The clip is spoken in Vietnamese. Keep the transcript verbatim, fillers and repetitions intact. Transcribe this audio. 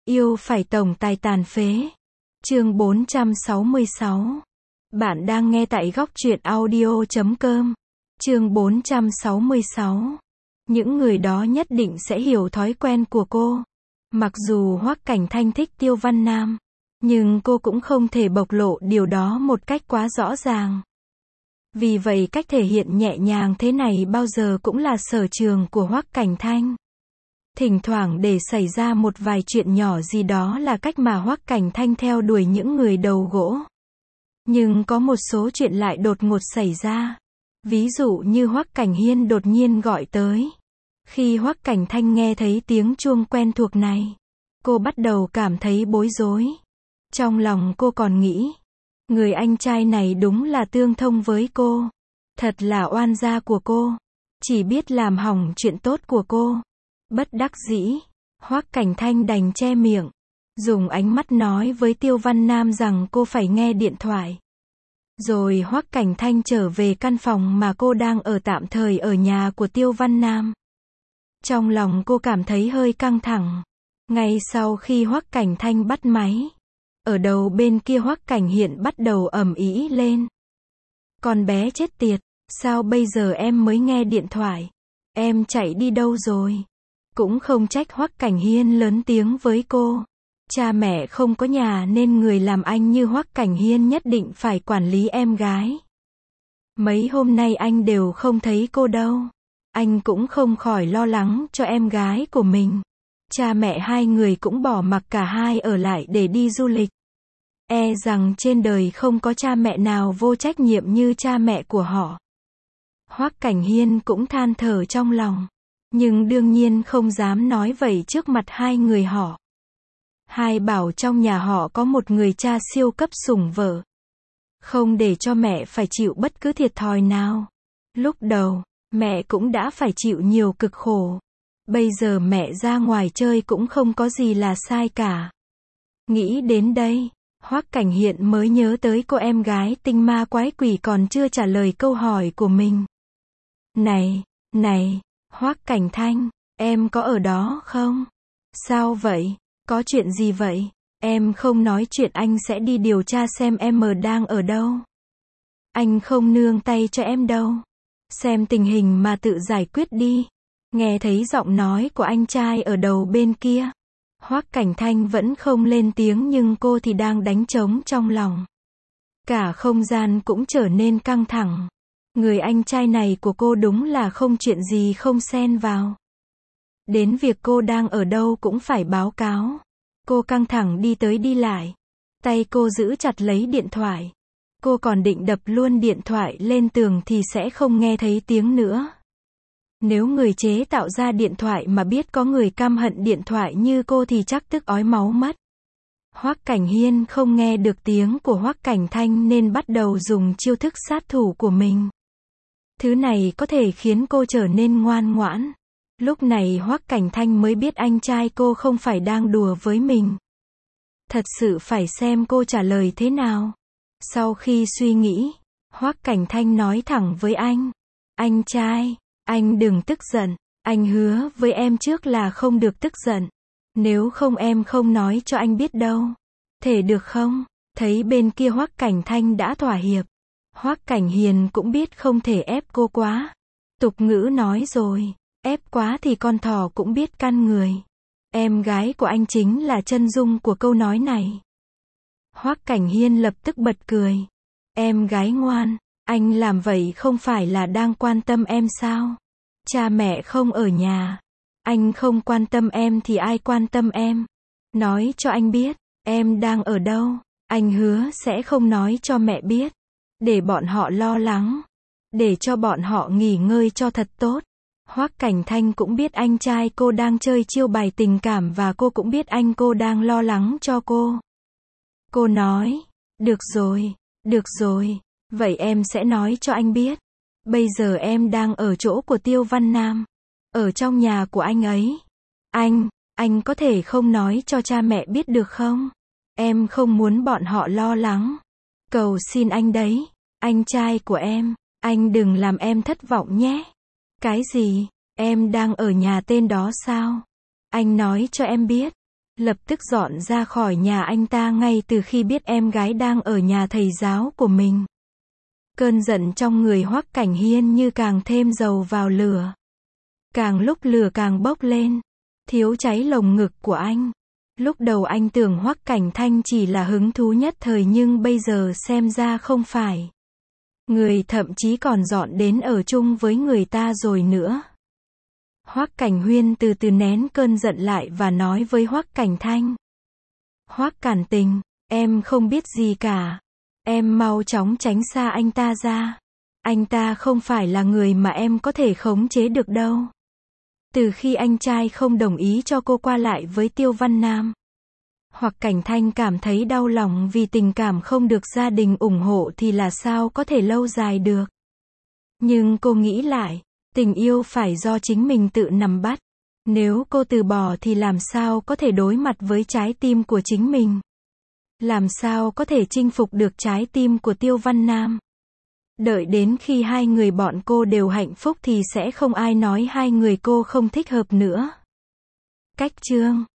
Yêu phải tổng tài tàn phế. Chương bốn trăm sáu mươi sáu. Bạn đang nghe tại góc truyện audio chấm com. Chương bốn trăm sáu mươi sáu. Những người đó nhất định sẽ hiểu thói quen của cô. Mặc dù Hoắc Cảnh Thanh thích Tiêu Văn Nam, nhưng cô cũng không thể bộc lộ điều đó một cách quá rõ ràng. Vì vậy cách thể hiện nhẹ nhàng thế này bao giờ cũng là sở trường của Hoắc Cảnh Thanh. Thỉnh thoảng để xảy ra một vài chuyện nhỏ gì đó là cách mà Hoắc Cảnh Thanh theo đuổi những người đầu gỗ. Nhưng có một số chuyện lại đột ngột xảy ra. Ví dụ như Hoắc Cảnh Hiên đột nhiên gọi tới. Khi Hoắc Cảnh Thanh nghe thấy tiếng chuông quen thuộc này, cô bắt đầu cảm thấy bối rối. Trong lòng cô còn nghĩ, người anh trai này đúng là tương thông với cô. Thật là oan gia của cô. Chỉ biết làm hỏng chuyện tốt của cô. Bất đắc dĩ, Hoắc Cảnh Thanh đành che miệng, dùng ánh mắt nói với Tiêu Văn Nam rằng cô phải nghe điện thoại. Rồi Hoắc Cảnh Thanh trở về căn phòng mà cô đang ở tạm thời ở nhà của Tiêu Văn Nam. Trong lòng cô cảm thấy hơi căng thẳng. Ngay sau khi Hoắc Cảnh Thanh bắt máy, ở đầu bên kia Hoắc Cảnh Hiện bắt đầu ầm ĩ lên. Con bé chết tiệt, sao bây giờ em mới nghe điện thoại? Em chạy đi đâu rồi? Cũng không trách Hoắc Cảnh Hiên lớn tiếng với cô. Cha mẹ không có nhà nên người làm anh như Hoắc Cảnh Hiên nhất định phải quản lý em gái. Mấy hôm nay anh đều không thấy cô đâu. Anh cũng không khỏi lo lắng cho em gái của mình. Cha mẹ hai người cũng bỏ mặc cả hai ở lại để đi du lịch. E rằng trên đời không có cha mẹ nào vô trách nhiệm như cha mẹ của họ. Hoắc Cảnh Hiên cũng than thở trong lòng. Nhưng đương nhiên không dám nói vậy trước mặt hai người họ. Hai bảo trong nhà họ có một người cha siêu cấp sủng vợ. Không để cho mẹ phải chịu bất cứ thiệt thòi nào. Lúc đầu, mẹ cũng đã phải chịu nhiều cực khổ. Bây giờ mẹ ra ngoài chơi cũng không có gì là sai cả. Nghĩ đến đây, Hoắc Cảnh Hiện mới nhớ tới cô em gái tinh ma quái quỷ còn chưa trả lời câu hỏi của mình. Này, này, Hoắc Cảnh Thanh, em có ở đó không? Sao vậy? Có chuyện gì vậy? Em không nói chuyện anh sẽ đi điều tra xem em đang ở đâu. Anh không nương tay cho em đâu. Xem tình hình mà tự giải quyết đi. Nghe thấy giọng nói của anh trai ở đầu bên kia. Hoắc Cảnh Thanh vẫn không lên tiếng nhưng cô thì đang đánh trống trong lòng. Cả không gian cũng trở nên căng thẳng. Người anh trai này của cô đúng là không chuyện gì không xen vào. Đến việc cô đang ở đâu cũng phải báo cáo. Cô căng thẳng đi tới đi lại. Tay cô giữ chặt lấy điện thoại. Cô còn định đập luôn điện thoại lên tường thì sẽ không nghe thấy tiếng nữa. Nếu người chế tạo ra điện thoại mà biết có người căm hận điện thoại như cô thì chắc tức ói máu mất. Hoắc Cảnh Hiên không nghe được tiếng của Hoắc Cảnh Thanh nên bắt đầu dùng chiêu thức sát thủ của mình. Thứ này có thể khiến cô trở nên ngoan ngoãn. Lúc này Hoắc Cảnh Thanh mới biết anh trai cô không phải đang đùa với mình. Thật sự phải xem cô trả lời thế nào. Sau khi suy nghĩ, Hoắc Cảnh Thanh nói thẳng với anh. Anh trai, anh đừng tức giận. Anh hứa với em trước là không được tức giận. Nếu không em không nói cho anh biết đâu. Thể được không? Thấy bên kia Hoắc Cảnh Thanh đã thỏa hiệp. Hoắc Cảnh Hiền cũng biết không thể ép cô quá. Tục ngữ nói rồi, ép quá thì con thỏ cũng biết căn người. Em gái của anh chính là chân dung của câu nói này. Hoắc Cảnh Hiên lập tức bật cười. Em gái ngoan, anh làm vậy không phải là đang quan tâm em sao? Cha mẹ không ở nhà. Anh không quan tâm em thì ai quan tâm em? Nói cho anh biết, em đang ở đâu? Anh hứa sẽ không nói cho mẹ biết. Để bọn họ lo lắng. Để cho bọn họ nghỉ ngơi cho thật tốt. Hoắc Cảnh Thanh cũng biết anh trai cô đang chơi chiêu bài tình cảm và cô cũng biết anh cô đang lo lắng cho cô. Cô nói, được rồi, được rồi, vậy em sẽ nói cho anh biết. Bây giờ em đang ở chỗ của Tiêu Văn Nam. Ở trong nhà của anh ấy. Anh, anh có thể không nói cho cha mẹ biết được không? Em không muốn bọn họ lo lắng. Cầu xin anh đấy, anh trai của em, anh đừng làm em thất vọng nhé. Cái gì? Em đang ở nhà tên đó sao? Anh nói cho em biết. lập tức dọn ra khỏi nhà anh ta ngay từ khi biết em gái đang ở nhà thầy giáo của mình. Cơn giận trong người Hoắc Cảnh Hiên như càng thêm dầu vào lửa. Càng lúc lửa càng bốc lên, thiếu cháy lồng ngực của anh. Lúc đầu anh tưởng Hoắc Cảnh Thanh chỉ là hứng thú nhất thời nhưng bây giờ xem ra không phải. Người thậm chí còn dọn đến ở chung với người ta rồi nữa. Hoắc Cảnh Huyên từ từ nén cơn giận lại và nói với Hoắc Cảnh Thanh. Hoắc Cản Tình, em không biết gì cả. Em mau chóng tránh xa anh ta ra. Anh ta không phải là người mà em có thể khống chế được đâu. Từ khi anh trai không đồng ý cho cô qua lại với Tiêu Văn Nam, Hoắc Cảnh Thanh cảm thấy đau lòng vì tình cảm không được gia đình ủng hộ thì là sao có thể lâu dài được. Nhưng cô nghĩ lại, tình yêu phải do chính mình tự nắm bắt. Nếu cô từ bỏ thì làm sao có thể đối mặt với trái tim của chính mình? Làm sao có thể chinh phục được trái tim của Tiêu Văn Nam? Đợi đến khi hai người bọn cô đều hạnh phúc thì sẽ không ai nói hai người cô không thích hợp nữa. Cách chương